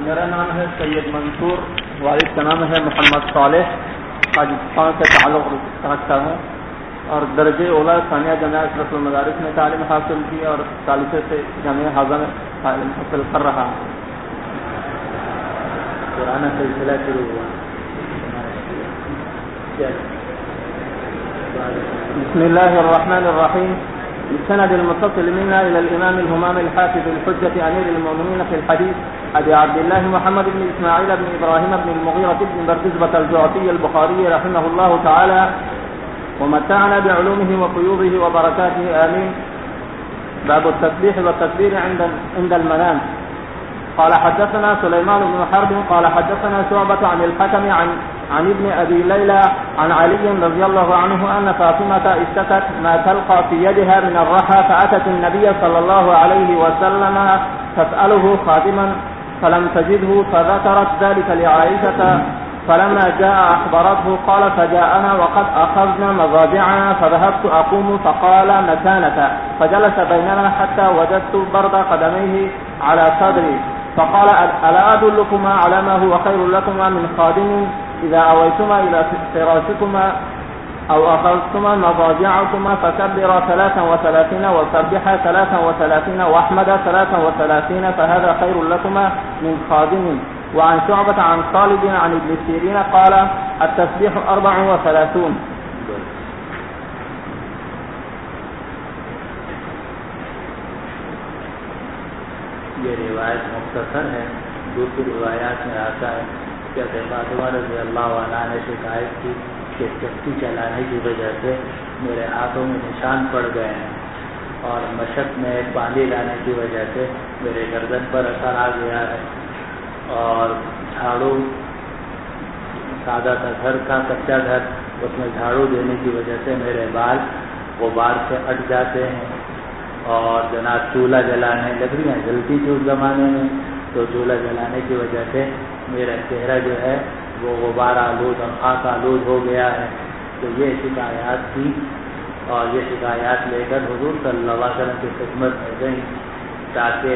میرا نام ہے سید منصور، والد کا نام ہے محمد صالح، پاکستان سے تعلق رکھتا ہوں اور درجہ اولا ثانیہ جامعہ اشرف المدارس میں تعلیم حاصل کی اور ثالثے سے جامعہ حاضر میں تعلیم حاصل کر رہا ہوں۔ پرانا سلسلہ شروع ہوا۔ بسم الله الرحمن الرحيم. بالسند المتصل منا إلى الإمام الهمام الحافظ الحجة أمير المؤمنين في الحديث أبي عبد الله محمد بن إسماعيل بن إبراهيم بن المغيرة بن بردزبة الجعفي البخاري رحمه الله تعالى ومتعنا بعلومه وقيوضه وبركاته آمين. باب التسبيح والتكبير عند المنام. قال حدثنا سليمان بن حرب قال حدثنا شعبة عن الحكم عن ابن أبي ليلى عن علي رضي الله عنه أن فاطمة اشتكت ما تلقى في يدها من الرحى فأتت النبي صلى الله عليه وسلم تسأله خادما فلم تجده فذكرت ذلك لعائشة فلما جاء أخبرته قال فجاءنا وقد أخذنا مضاجعنا فذهبت أقوم فقال مكانك فجلس بيننا حتى وجدت برد قدميه على صدري فقال ألا أدلكما على ما هو خير لكما من خادم إذا أويتما إلى فراشكما أو أخذتما مضاجعكما فكبرا 33 وسبحا 33 واحمدا 33 فهذا خير لكما من خادم. وعن شعبة عن خالد عن ابن سيرين قال التسبيح 34. یہ روایت مختصر ہے، دوسری روایات میں آتا ہے کہ فاطمہ رضی اللہ عنہ نے شکایت کی کہ کشتی چلانے کی وجہ سے میرے ہاتھوں میں نشان پڑ گئے ہیں اور مشق میں پانی لانے کی وجہ سے میرے گردن پر اثر آ گیا ہے اور جھاڑو سادہ تھا گھر کا کچا گھر، اس میں جھاڑو دینے کی وجہ سے میرے بال غبار سے اٹ جاتے ہیں اور جناب چولہا جلانے لکڑیاں جلتی تھی اس زمانے میں، تو چولہا جلانے کی وجہ سے میرا چہرہ جو ہے وہ غبار آلود اور خاک آلود ہو گیا ہے۔ تو یہ شکایات تھی اور یہ شکایات لے کر حضور صلی اللہ علیہ وسلم کی خدمت میں گئی تاکہ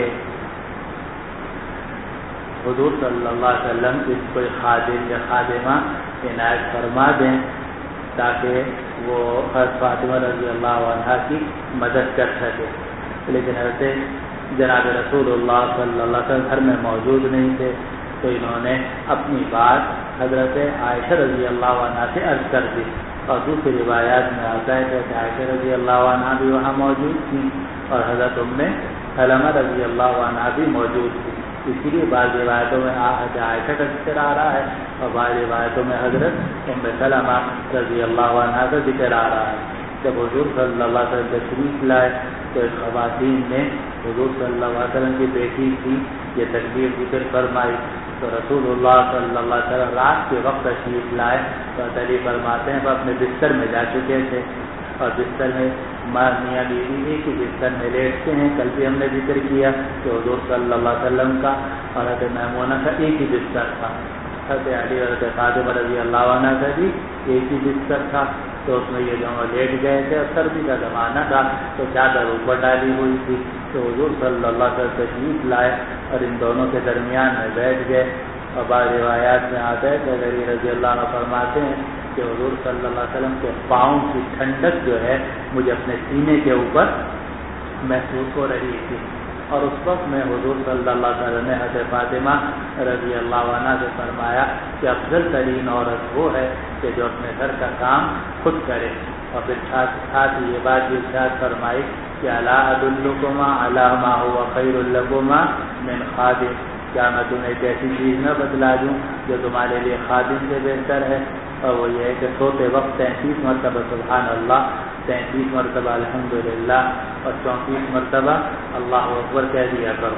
حضور صلی اللہ علیہ وسلم اس کوئی خادم یا خادمہ عنایت فرما دیں تاکہ وہ فاطمہ رضی اللہ عنہ کی مدد کر سکے۔ لیکن ایسے جناب رسول اللہ صلی اللہ علیہ وسلم گھر میں موجود نہیں تھے، تو انہوں نے اپنی بات حضرت عائشہ رضی اللہ عنہ سے عرض کر دی، اور دوسری روایات میں آتا ہے کہ عائشہ رضی اللہ عنہ بھی وہاں موجود تھیں اور حضرت ام سلمہ رضی اللہ عنہ بھی موجود تھی۔ اسی لیے بعض روایتوں میں عائشہ کا ذکر آ رہا ہے اور بعض روایتوں میں حضرت ام سلمہ رضی اللہ عنہ کا ذکر آ رہا ہے۔ جب حضور صلی اللہ علیہ وسلم تشریف لائے تو ایک خواتین نے حضور صلی اللہ علیہ وسلم کی بیٹی تھی یہ تکبیر ذکر فرمائی، تو رسول اللہ صلی اللہ علیہ وسلم رات کے وقت تشریف لائے تو علی فرماتے ہیں وہ اپنے بستر میں جا چکے تھے اور بستر میں میاں بیوی ایک ہی بستر میں لیٹتے ہیں۔ کل بھی ہم نے ذکر کیا کہ حضور صلی اللہ علیہ وسلم کا اور حضرت میمونہ کا ایک ہی بستر تھا، حضرت علی اور حضرت فاطمہ رضی اللہ عنہ کا بھی ایک ہی بستر تھا، تو اس میں یہ دونوں لیٹ گئے تھے اور سردی کا زمانہ تھا تو چادر اوپر ڈالی ہوئی تھی، تو حضور صلی اللہ علیہ وسلم تشریف لائے اور ان دونوں کے درمیان میں بیٹھ گئے۔ اور بعض روایات میں آتا ہے کہ علی رضی اللہ عنہ فرماتے ہیں کہ حضور صلی اللہ علیہ وسلم کے پاؤں کی ٹھنڈک جو ہے مجھے اپنے سینے کے اوپر محسوس ہو رہی تھی، اور اس وقت میں حضور صلی اللہ علیہ وسلم نے حضرت فاطمہ رضی اللہ عنہ سے فرمایا کہ افضل ترین عورت وہ ہے کہ جو اپنے گھر کا کام خود کرے، اور پھر ساتھ یہ بات بھی ارشاد فرمائی کہ الا ادلکما علی ما هو خیر لکما من خادم، کیا میں تمہیں ایک ایسی چیز نہ بتلا دوں جو تمہارے لیے خادم سے بہتر ہے، اور وہ یہ ہے کہ سوتے وقت 33 مرتبہ سبحان اللہ، 33 مرتبہ الحمدللہ اور 34 مرتبہ اللہ اکبر کہہ دیا کرو۔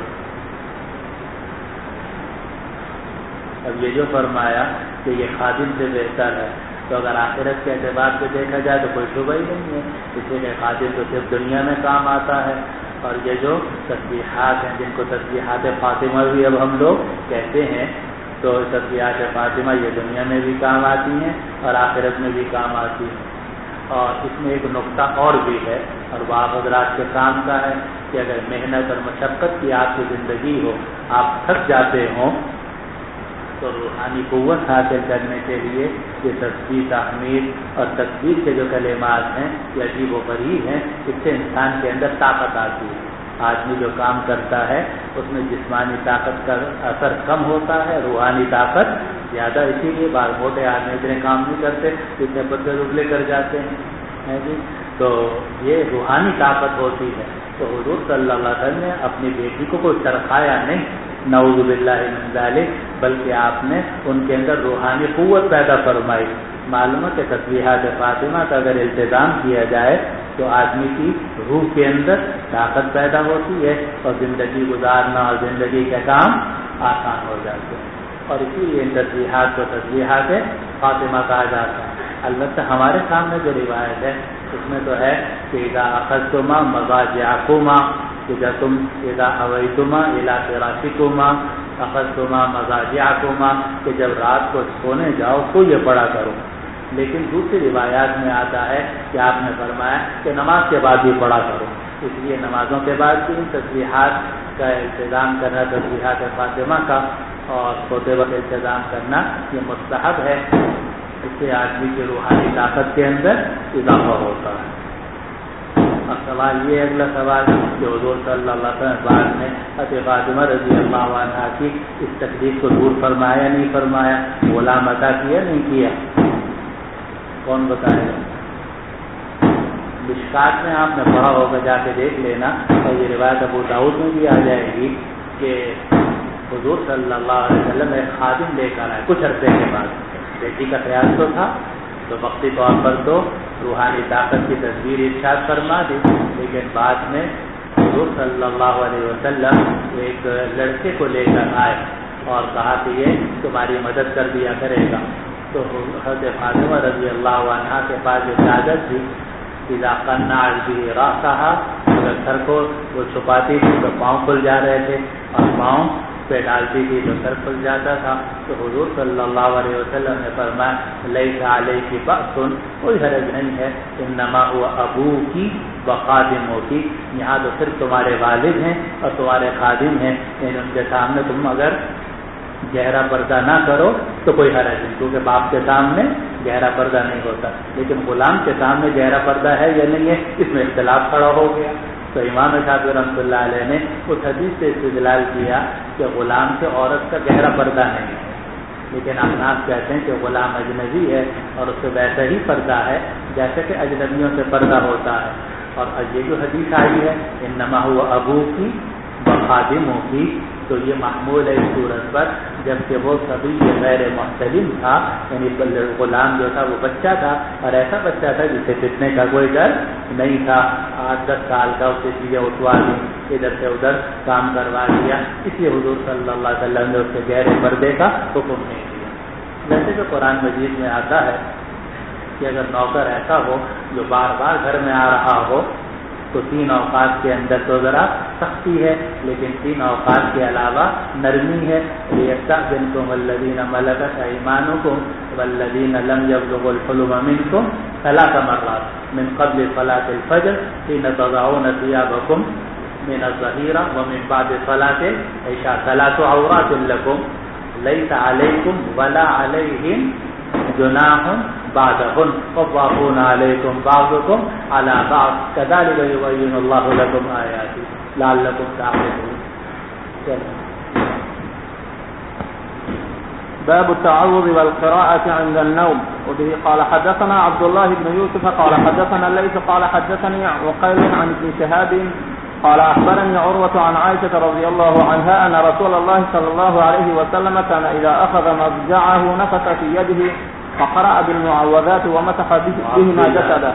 اب یہ جو فرمایا کہ یہ خادم سے بہتر ہے، تو اگر آخرت کے اعتبار سے دیکھا جائے تو کوئی شبہ ہی نہیں ہے، اس لیے کہ خادم تو صرف دنیا میں کام آتا ہے، اور یہ جو تسبیحات ہیں جن کو تسبیحات فاطمہ بھی اب ہم لوگ کہتے ہیں، تو تسبیحات فاطمہ یہ دنیا میں بھی کام آتی ہیں اور آخرت میں بھی کام آتی ہیں۔ اور اس میں ایک نقطہ اور بھی ہے اور وہ آپ حضرات کے کام کا ہے کہ اگر محنت اور مشقت کی آپ کی زندگی ہو، آپ تھک جاتے ہوں تو روحانی قوت حاصل کرنے کے لیے یہ تسبیح تحمید اور تکبیر کے جو کلمات ہیں یہ عجیب و غریب ہیں، اس سے انسان کے اندر طاقت آتی ہے۔ آدمی جو کام کرتا ہے اس میں جسمانی طاقت کا اثر کم ہوتا ہے، روحانی طاقت زیادہ، اسی لیے بار موٹے آدمی اتنے کام نہیں کرتے، اتنے پتلے دبلے کر جاتے ہیں جی۔ تو یہ روحانی طاقت ہوتی ہے۔ تو حضور صلی اللہ علیہ وسلم نے اپنی بیٹی کو کوئی ترخایا نہیں، نعوذ باللہ من ذالک، بلکہ آپ نے ان کے اندر روحانی قوت پیدا فرمائی۔ معلوم ہے کہ تسبیحات فاطمہ کا اگر التزام کیا جائے تو آدمی کی روح کے اندر طاقت پیدا ہوتی ہے اور زندگی گزارنا اور زندگی کے کام آسان ہو جاتے ہیں، اور اسی لیے ان تسبیحات کو تسبیحات فاطمہ کہا جاتا ہے۔ البتہ ہمارے سامنے جو روایت ہے اس میں تو ہے کہ اذا اخذتما مضاجعکما، کہ جب تم اذا اویتما الی فراشکما اخذتما مضاجعکما، کہ جب رات کو سونے جاؤ تو یہ پڑھا کرو۔ لیکن دوسری روایات میں آتا ہے کہ آپ نے فرمایا کہ نماز کے بعد بھی پڑھا کرو، اس لیے نمازوں کے بعد بھی ان تسبیحات کا التزام کرنا، تسبیحات فاطمہ کا اور سوتے وقت التزام کرنا یہ مستحب ہے، اس سے آدمی کی روحانی طاقت کے اندر اضافہ ہوتا ہے۔ اب سوال یہ اگلا سوال کہ حضور صلی اللہ علیہ وسلم بعد میں حضرت فاطمہ رضی اللہ عنہا کی اس تکلیف کو دور فرمایا نہیں فرمایا، غلام عطا کیا نہیں کیا، کون بتائے گا؟ مشکات میں آپ نے پڑھا ہوگا، جا کے دیکھ لینا، اور یہ روایت ابو داؤد میں بھی آ جائے گی کہ حضور صلی اللہ علیہ وسلم ایک خادم لے کر آئے کچھ عرصے کے بعد۔ بیٹی کا خیال تو تھا تو وقتی طور پر تو روحانی طاقت کی تصویر ارشاد فرما دی، لیکن بعد میں حضور صلی اللہ علیہ وسلم ایک لڑکے کو لے کر آئے اور کہا کہ یہ تمہاری مدد کر دیا کرے گا۔ تو حضرت فاطمہ رضی اللہ عنہا کے پاس جو چادر تھی، اذا قنعت به راسها، اگر سر کو وہ چھپاتی تھی تو پاؤں کھل جا رہے تھے، اور پاؤں پہ ڈالتی تھی تو سر کھل جاتا تھا۔ تو حضور صلی اللہ علیہ وسلم نے فرمایا لیس علیک بأس، کوئی حرج نہیں ہے، انما هو ابوکی وخادموکی، یہاں تو صرف تمہارے والد ہیں اور تمہارے خادم ہیں، یعنی ان کے سامنے تم اگر گہرا پردہ نہ کرو تو کوئی حرج نہیں، کیونکہ باپ کے سامنے گہرا پردہ نہیں ہوتا، لیکن غلام کے سامنے گہرا پردہ ہے یا نہیں ہے، اس میں اختلاف کھڑا ہو گیا۔ تو امام شافعی رحمۃ اللہ علیہ نے اس حدیث سے استدلال کیا کہ غلام سے عورت کا گہرا پردہ نہیں ہے، لیکن احناف کہتے ہیں کہ غلام اجنبی ہے اور اس سے ویسا ہی پردہ ہے جیسے کہ اجنبیوں سے پردہ ہوتا ہے۔ اور یہ جو حدیث آئی ہے انما هو ابوکی وخادموکی، تو یہ محمول ہے اس صورت پر جبکہ وہ کبھی غیر محتلم تھا، یعنی غلام جو تھا وہ بچہ تھا، اور ایسا بچہ تھا جسے فتنے کا کوئی ڈر نہیں تھا، 8-10 سال کا، اسے چیزیں اٹھوا دی، ادھر سے ادھر کام کروا دیا، اس لیے حضور صلی اللہ علیہ وسلم نے اس کے گہرے پردے کا حکم نہیں دیا۔ جیسے کہ قرآن مجید میں آتا ہے کہ اگر نوکر ایسا ہو جو بار بار گھر میں آ رہا ہو تو 3 اوقات کے اندر تو ذرا سختی ہے، لیکن 3 اوقات کے علاوہ نرمی ہے۔ لِيَسْتَأْذِنْكُمُ الَّذِينَ مَلَكَتْ أَيْمَانُكُمْ وَالَّذِينَ لَمْ يَبْلُغُوا الْحُلُمَ مِنْكُمْ 3 مرات مِنْ قَبْلِ صَلَاةِ الْفَجْرِ حِينَ تَضَعُونَ ثِيَابَكُمْ مِنَ الظَّهِيرَةِ وَمِنْ بَعْدِ صَلَاةِ الْعِشَاءِ 3 عَوْرَاتٍ لَكُمْ لَيْسَ عَلَيْكُمْ وَلَا عَلَيْهِمْ جناح بعدهن طوافون عليكم بعضكم على بعض كذلك يبين الله لكم آياته لعلكم تعقلون۔ باب التعوذ والقراءة عند النوم. وبه قال حدثنا عبد الله بن يوسف قال حدثنا الليث قال حدثني عقيل عن ابن شهاب قال أخبرني عروة عن عائشة رضي الله عنها أن رسول الله صلى الله عليه وسلم كان إذا أخذ مضجعه نفث في يده فقرأ بالمعوذات ومسح بهما جسده.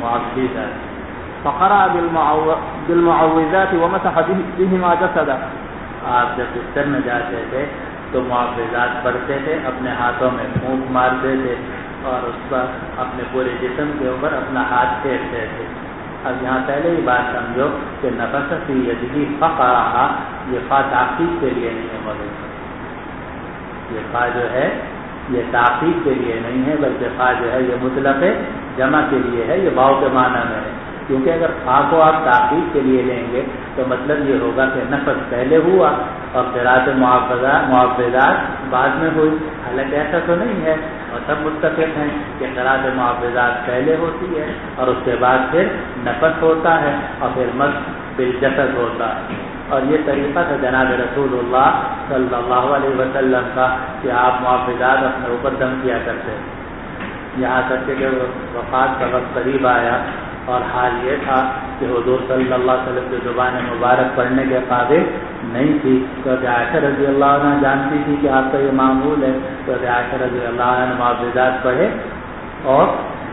فقرأ بالمعوذات ومسح بهما جسده. آپ جب بستر میں جاتے تھے تو معوذات پڑھتے تھے، اپنے ہاتھوں میں پھونک مارتے تھے اور اس پر اپنے پورے جسم کے اوپر اپنا ہاتھ پھیرتے تھے۔ اب یہاں پہلے ہی بات سمجھو کہ نفس فی یدہ فقرأ، یہ فا تاکید کے لیے نہیں ہے موجود، یہ فا جو ہے یہ تاکید کے لیے نہیں ہے، بلکہ فا جو ہے یہ مطلق جمع کے لیے ہے، یہ واو کے معنی میں ہے، کیونکہ اگر فا کو آپ تاکید کے لیے لیں گے تو مطلب یہ ہوگا کہ نفس پہلے ہوا اور قراءت معوذات بعد میں ہوئی. حالانکہ ایسا تو نہیں ہے، اور سب متفق ہیں کہ قراءت معوذات پہلے ہوتی ہے اور اس کے بعد پھر نفس ہوتا ہے اور پھر مس بالجسد ہوتا ہے. اور یہ طریقہ تھا جناب رسول اللہ صلی اللہ علیہ وسلم کا کہ آپ معوذات اپنے اوپر دم کیا کرتے. یہاں تک کہ وفات کا وقت قریب آیا اور حال یہ تھا کہ حضور صلی اللہ علیہ وسلم کی زبان مبارک پڑھنے کے قابل نہیں تھی، تو عائشہ رضی اللہ عنہ جانتی تھی کہ آپ کا یہ معمول ہے، تو عائشہ رضی اللہ عنہ نے معوذات پڑھے اور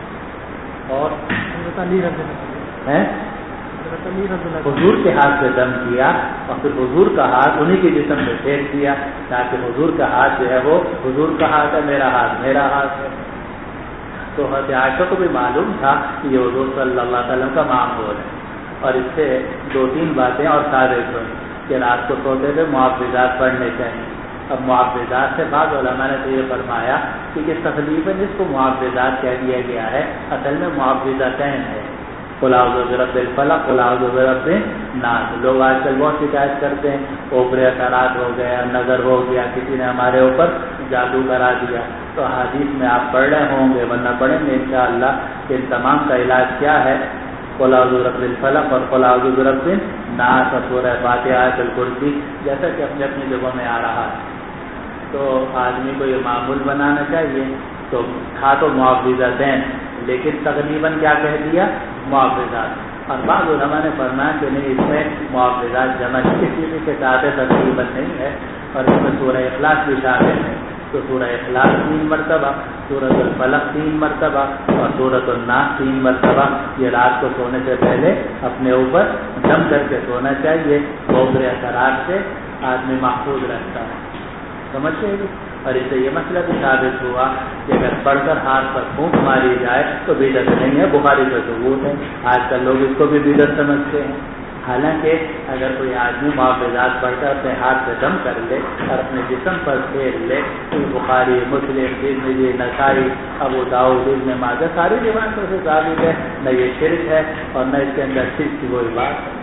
حضور کے ہاتھ سے دم کیا اور پھر حضور کا ہاتھ انہی کے جسم میں پھینک دیا، تاکہ حضور کا ہاتھ جو ہے وہ حضور کا ہاتھ ہے، میرا ہاتھ ہے. تو حضرت عائشہ کو بھی معلوم تھا کہ یہ حضور صلی اللہ علیہ وسلم کا معمول ہے. اور اس سے 2-3 باتیں اور ثابت ہوئی کہ رات کو سوتے ہوئے معوذات پڑھنے چاہیے. اب معوذات سے بعض علماء نے تو یہ فرمایا کہ تقریباً اس کو معوذات کہہ دیا گیا ہے، اصل میں معوذتین ہے. قل اعوذ برب الفلق، قل اعوذ برب الناس. لوگ آج کل بہت شکایت کرتے ہیں اوپرے اثرات ہو گیا، نظر ہو گیا، کسی نے ہمارے اوپر جادو کرا دیا. تو حدیث میں آپ پڑھ رہے ہوں گے، ورنہ پڑھیں گے انشاءاللہ کہ ان تمام کا علاج کیا ہے. قل اعوذ برب الفلق اور قل اعوذ برب الناس اور سورہ فاتحہ، آیت الکرسی، جیسا کہ اپنی اپنی جگہوں میں آ رہا ہے. تو آدمی کو یہ معمول بنانا چاہیے. تو تھا تو معوذتین، لیکن تقریباً کیا کہہ دیا؟ معوذات. اور بعض علماء نے فرمایا کہ نہیں، اس میں معوذات جمع کسی کے ساتھ تقریباً نہیں ہے، اور اس میں سورہ اخلاص بھی شامل ہے. تو سورہ اخلاص 3 مرتبہ، سورۃ الفلق 3 مرتبہ اور سورۃ الناس 3 مرتبہ. یہ رات کو سونے سے پہلے اپنے اوپر دم کر کے سونا چاہیے. اوپر اثرات سے آدمی محفوظ رہتا ہے. سمجھتے ہیں؟ اور اس سے یہ مسئلہ بھی ثابت ہوا کہ اگر پڑھ کر ہاتھ پر پھونک ماری جائے تو بدعت نہیں ہے. بخاری سے ثبوت ہے. آج کل لوگ اس کو بھی بدعت سمجھتے ہیں. حالانکہ اگر کوئی آدمی معوذات پڑھ کر اپنے ہاتھ سے دم کر لے اور اپنے جسم پر پھیر لے تو بخاری، مسلم، ترمذی، نسائی، ابو داؤد، ابن ماجہ ساری روایتوں سے ثابت ہے. نہ یہ شرک ہے اور نہ اس کے اندر شرک کی کوئی بات ہے.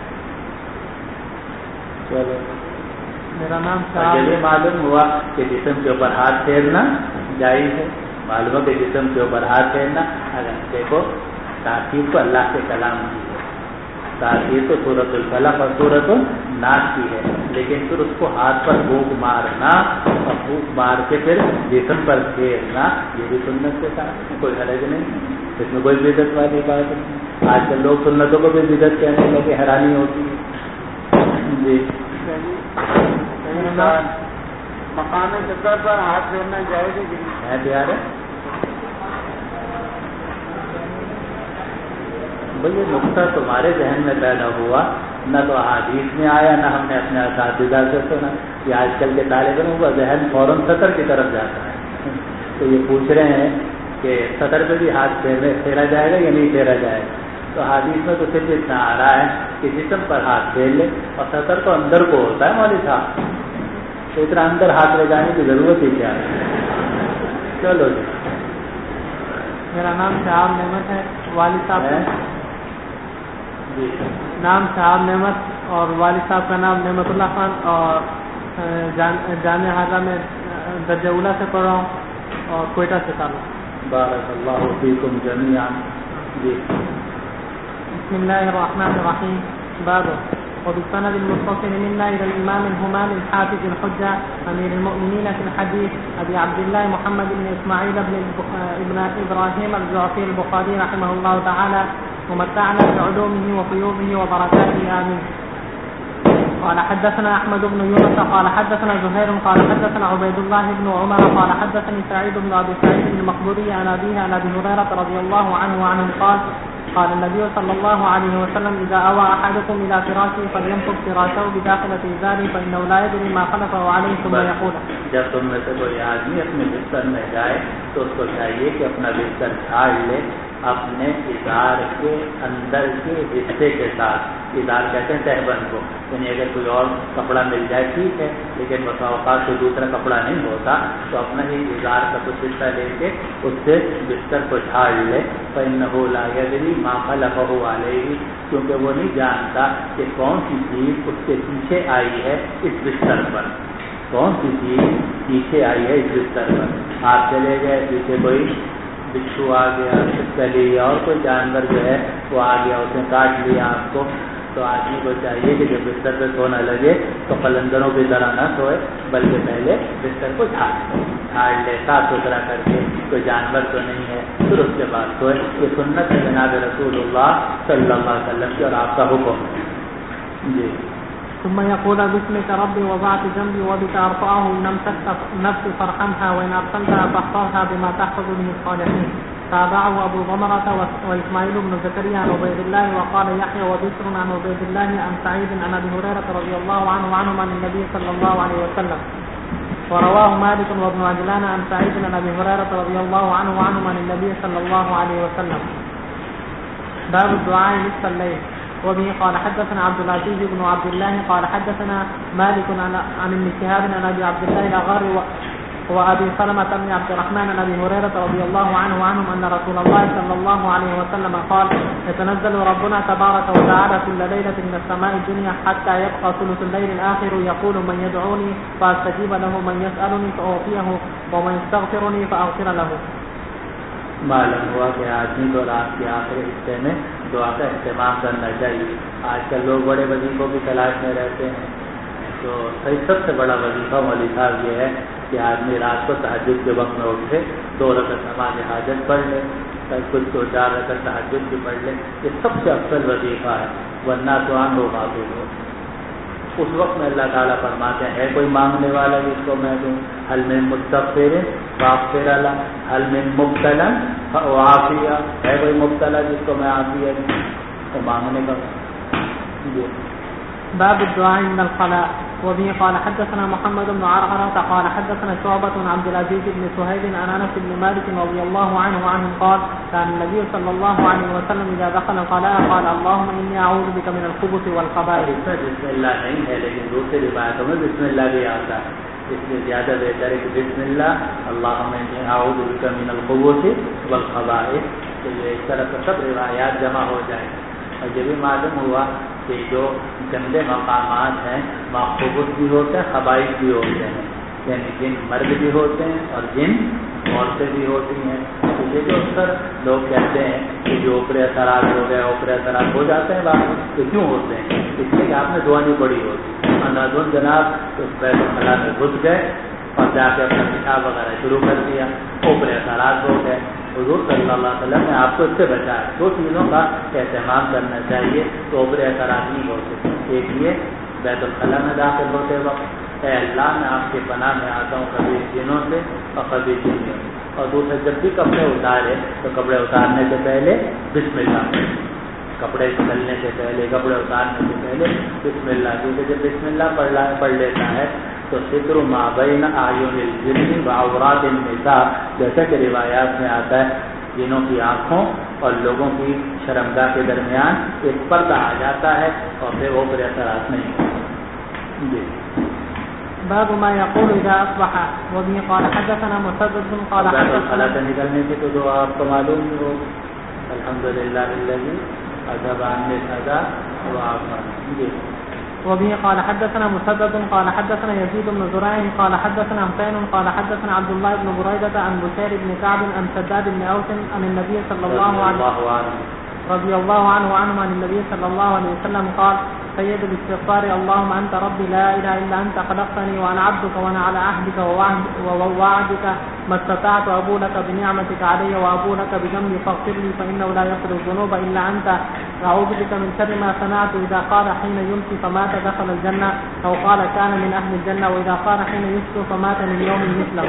چلو، میرا نام یہ معلوم ہوا کہ جسم کے اوپر ہاتھ پھیرنا جائز ہے. معلوم ہو کہ جسم کے اوپر ہاتھ پھیرنا، اگر دیکھو تاکید تو اللہ کے کلام کی ہے، تاکید تو سورۃ الفلق اور سورۃ الناس کی ہے، لیکن پھر اس کو ہاتھ پر پھونک مارنا اور پھونک مار کے پھر جسم پر پھیرنا، یہ بھی سنت کے ساتھ کوئی حرج نہیں، اس میں کوئی بدعت والی بات نہیں. آج کل لوگ سنتوں کو بھی بدعت کہنے لگے، حیرانی ہوتی ہے. جی، مقام جگہ پر ہاتھ پھیرنا جائز ہے کہ ہے پیارے؟ بھائی یہ نقطہ تمہارے ذہن میں پیدا ہوا، نہ تو احادیث میں آیا، نہ ہم نے اپنے اساتذہ سے سنا. کہ آج کل کے طالب علموں کا ذہن فوراً سطر کی طرف جاتا ہے. تو یہ پوچھ رہے ہیں کہ سطر پہ بھی ہاتھ پھیرا جائے گا یا نہیں پھیرا جائے گا. تو حدیث میں تو صرف اتنا آ رہا ہے کہ جسم پر ہاتھ پھیر لے، اور سطر تو اندر کو ہوتا ہے مولوی صاحب، تو اتنا اندر ہاتھ لے جانے کی ضرورت ہی کیا ہے. چلو جی. میرا نام شہاب نعمت ہے، والد صاحب جی نام شہاب نعمت اور والد صاحب کا نام نعمت اللہ خان، اور جامعہ ہاضہ میں درجہ اولا سے پڑھ رہا ہوں اور کوئٹہ سے تعلق. بارک اللہ فیکم جمیعا. جی. بسم الله الرحمن الرحيم. باب وبالسند المتصل منا إلى الإمام الهمام الحافظ الحجة أمير المؤمنين في الحديث أبي عبد الله محمد بن إسماعيل بن إبراهيم الجعفي البخاري رحمه الله تعالى ومتعنا بعلومه وفيوضه وبركاته آمين. قال حدثنا أحمد بن يونس قال حدثنا زهير قال حدثنا عبيد الله بن عمر قال حدثني سعيد بن أبي سعيد المقبوري عن أبيه عن أبي هريرة رضي الله عنه وعنه قال النبي صلى الله عليه وسلم إذا أوى أحدكم إلى فراشه فلينفض فراشه بداخلة إزاره فإنه لا يدري ما خلفه عليه ثم يقول. جب تم میں سے کوئی آدمی اپنے بستر میں جائے تو اس کو چاہیے کہ اپنا بستر جھاڑ لے اپنے ازار کے اندر کے حصے کے ساتھ، ازار کہتے ہیں تہبند کو، یعنی اگر کوئی اور کپڑا مل جائے ٹھیک ہے، لیکن بسا اوقات کوئی دوسرا کپڑا نہیں ہوتا تو اپنا ہی ازار کا کچھ حصہ لے کے اس سے بستر کو جھاڑ لے، فإنہ لا یدری ما خلفہ علیہ، کیونکہ وہ نہیں جانتا کہ کون سی چیز اس کے پیچھے آئی ہے اس بستر پر، کون سی چیز پیچھے آئی ہے اس بستر پر۔ آپ چلے گئے، پیچھے کوئی بچھو آ گیا، چھپکلی اور کوئی جانور جو ہے وہ آ گیا، اس نے کاٹ لیا آپ کو، تو آدمی کو چاہیے کہ جب بستر پہ سونا لگے تو قلندروں کی طرح نہ سوئے، بلکہ پہلے بستر کو جھاڑ لے، صاف ستھرا کر کے، کوئی جانور تو نہیں ہے، پھر اس کے بعد سوئے۔ یہ سنت ہے جناب رسول اللہ صلی اللہ علیہ وسلم کی اور آپ کا حکم۔ جی ثم يقول باسمك ربي وضعت جنبي وبك أرفعه إن أمسكت نفسي فارحمها وإن أرسلتها فاحفظها بما تحفظ به الصالحين. تابعه أبو ضمرة وإسماعيل بن زكريا عن عبيد الله وقال يحيى وبشر عن عبيد الله عن سعيد عن أبي هريرة رضي الله عنه وعنهم عن النبي صلى الله عليه وسلم. ورواه مالك وابن عجلان عن سعيد عن أبي هريرة رضي الله عنه وعنهم عن النبي صلى الله عليه وسلم. باب الدعاء نصف الليل. وبه قال حدثنا عبد العزيز بن عبد الله قال حدثنا مالك عن ابن شهاب عن ابي عبد الله الاغر وابي سلمة بن عبد الرحمن عن ابي هريرة رضي الله عنه وعنهم ان رسول الله صلى الله عليه وسلم قال يتنزل ربنا تبارك وتعالى كل ليلة من السماء الدنيا حتى يبقى ثلث الليل الاخر يقول من يدعوني فاستجيب له من يسألني فاعطيه ومن يستغفرني فاغفر له. معلوم ہوا کہ آدمی کو رات کے آخری حصے میں دعا کا اہتمام کرنا چاہیے۔ آج کل لوگ بڑے وظیفوں کی تلاش میں رہتے ہیں، تو سب سے بڑا وظیفہ مولوی صاحب یہ ہے کہ آدمی رات کو تہجد کے وقت میں اٹھے، 2 رکعت نماز حاجت پڑھ لے، کچھ 2-4 رکعت تہجد بھی پڑھ لے، یہ سب سے افضل وظیفہ ہے، ورنہ تو عام لوگ معذور ہو۔ اس وقت میں اللہ تعالیٰ فرماتے ہیں، ہے کوئی مانگنے والا جس کو میں دوں، حل من مستغفر فاغفر له، حل من مبتلا وعافیہ، ہے کوئی مبتلا جس کو میں عافیہ دوں، تو مانگنے کا۔ باب الدعاء من الخلاء. وبه قال حدثنا محمد بن عرعرة قال حدثنا شعبة عن عبد العزيز بن سهيل عن انس بن مالك رضي الله عنه وعنه قال كان النبي صلى الله عليه وسلم اذا دخل الخلاء قال اللهم اني اعوذ بك من الخبث والخبائث. بسم اللہ نہیں ہے، لیکن دوسری روایتوں میں بسم اللہ بھی آتا ہے، اس لیے زیادہ بہتر ہے کہ بسم اللہ اللہم انی اعوذ بک من الخبث والخبائث، تو یہ اس طرح سے سب روایات جمع ہو جائیں۔ اور یہ بھی معلوم ہوا کہ جو گندے مقامات ہیں وہاں خبث بھی ہوتے ہیں، خبائث بھی ہوتے ہیں، یعنی جن مرد بھی ہوتے ہیں اور جن عورتیں بھی ہوتی ہیں۔ تو یہ جو اکثر لوگ کہتے ہیں کہ جو اوپرے اثرات ہو گئے، اوپرے اثرات ہو جاتے ہیں بعد تو کیوں ہوتے ہیں؟ اس لیے کہ آپ نے دعا نہیں پڑھی ہوتی، اندازون جناب اس بیت الخلاء میں گھس گئے اور جا کے اپنا پیشاب وغیرہ شروع کر دیا، اوپرے اثرات ہو گئے۔ حضور صلی اللہ علیہ وسلم نے آپ کو اس سے بچایا۔ 2 چیزوں کا اہتمام کرنا چاہیے تو اوپرے اثرات نہیں ہوتے۔ ایک یہ بیت الخلاء میں داخل ہوتے وقت اے اللہ میں آپ کے پناہ میں آتا ہوں کبھی جنوں سے اور کبھی جنوں سے، اور دوسرے جب بھی کپڑے اتارے تو کپڑے اتارنے سے پہلے بسم اللہ، کپڑے بدلنے سے پہلے، کپڑے اتارنے سے پہلے بسم اللہ، کیونکہ جب بسم اللہ پڑھ لیتا ہے تو ستر ما بین اعین الجن وعورات النساء، جیسا کہ روایات میں آتا ہے جنوں کی آنکھوں اور لوگوں کی شرمگاہ کے درمیان ایک پردہ آ جاتا ہے اور پھر وہ پر اثرات نہیں جی۔ باب ما يقول اذا اصبح. وبه قال حدثنا مسدد قال حدثنا نکلنے کی تو دعا آپ کو معلوم ہو، الحمدللہ الذی اذهب عني الاذى وعافاني. وبه قال حدثنا مسدد قال حدثنا يزيد بن زريع قال حدثنا حسين قال حدثنا عبد الله بن بريدة عن بشير بن كعب عن سداد بن أوس عن النبي صلى الله عليه رضي الله عنه وعنهم عن النبي صلى الله عليه وسلم قال سيد الاستغفار اللهم أنت ربي لا إله إلا أنت خلقتني وأنا عبدك وأنا على عهدك ووعدك ما استطعت أبو لك بنعمتك علي وأبو لك بذنبي فاغفر لي فإنه لا يغفر الذنوب إلا أنت أعوذ بك من شر ما صنعت إذا قال حين يمسي فمات دخل الجنة أو قال كان من أهل الجنة وإذا قال حين يسكر فمات من يوم مثله.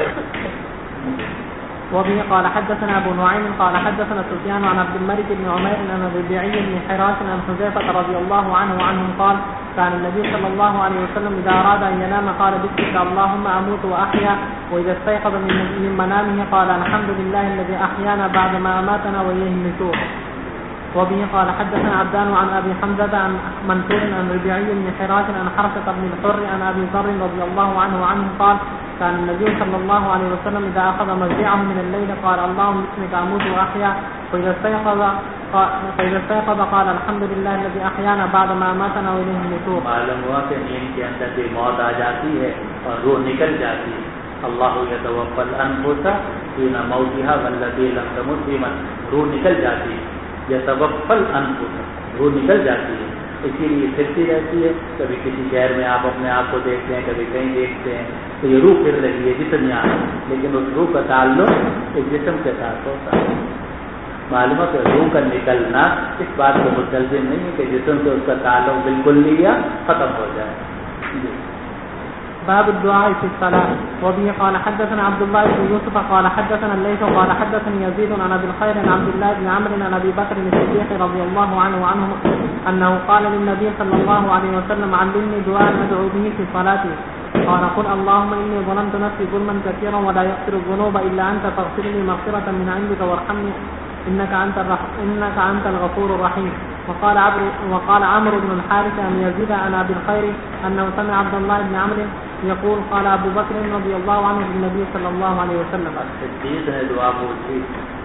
وبه قال حدثنا أبو نعيم قال حدثنا سفيان عن عبد الملك بن عمير عن الربيعي بن حراش عن حذيفة رضي الله عنه وعنهم قال كان النبي صلى الله عليه وسلم إذا أراد أن ينام قال بسمك اللهم أموت وأحيا، وإذا استيقظ من منامه قال الحمد لله الذي أحيانا بعدما أماتنا وإليه النشور. وبه قال حدثنا عبدان عن أبي حمزة عن منصور عن ربيعي بن حراش عن حرشة بن الحر عن أبي ذر رضي الله عنه قال كان النبي صلى الله عليه وسلم إذا أخذ مضجعه من الليل قال اللهم باسمك أموت وأحيا، وإذا استيقظ قال الحمد لله الذي أحيانا بعدما أماتنا وإليه النشور. معلوم ہوا کہ نیند کے اندر بھی موت آ جاتی ہے اور روح نکل جاتی ہے. اللہ یتوفی الانفس حین موتها والتي لم تمت فی منامها، روح نکل جاتی ہے. یتوفی الانفس، روح نکل جاتی ہے، اسی لیے پھرتی رہتی ہے. کبھی کسی شہر میں آپ اپنے آپ کو دیکھتے ہیں، کبھی کہیں دیکھتے ہیں، تو یہ روح پھر رہی ہے جسم یہاں، لیکن اس روح کا تعلق ایک جسم کے ساتھ ہوتا ہے. معلوم ہے کہ روح کا نکلنا اس بات کو مستلزم نہیں ہے کہ جسم سے اس کا تعلق بالکل لیا ختم ہو جائے. باب الدعاء في الصلاة. وبه قال حدثنا عبد الله بن يوسف قال حدثنا الليث قال حدثني يزيد عن أبي الخير عن عبد الله بن عمرو عن أبي بكر الصديق رضي الله عنه أنه قال للنبي صلى الله عليه وسلم علمني دعاء أدعو به في صلاتي. قال قل اللهم إني ظلمت نفسي ظلما كثيرا ولا يغفر الذنوب إلا أنت فاغفر لي مغفرة من عندك وارحمني إنك أنت الغفور الرحيم. وقال عمرو بن الحارث عن يزيد عن أبي الخير أنه سمع عبد الله بن عمرو يقول قال أبو بكر رضي الله عنه للنبي صلى الله عليه وسلم. الصديق نے دعا پوچھی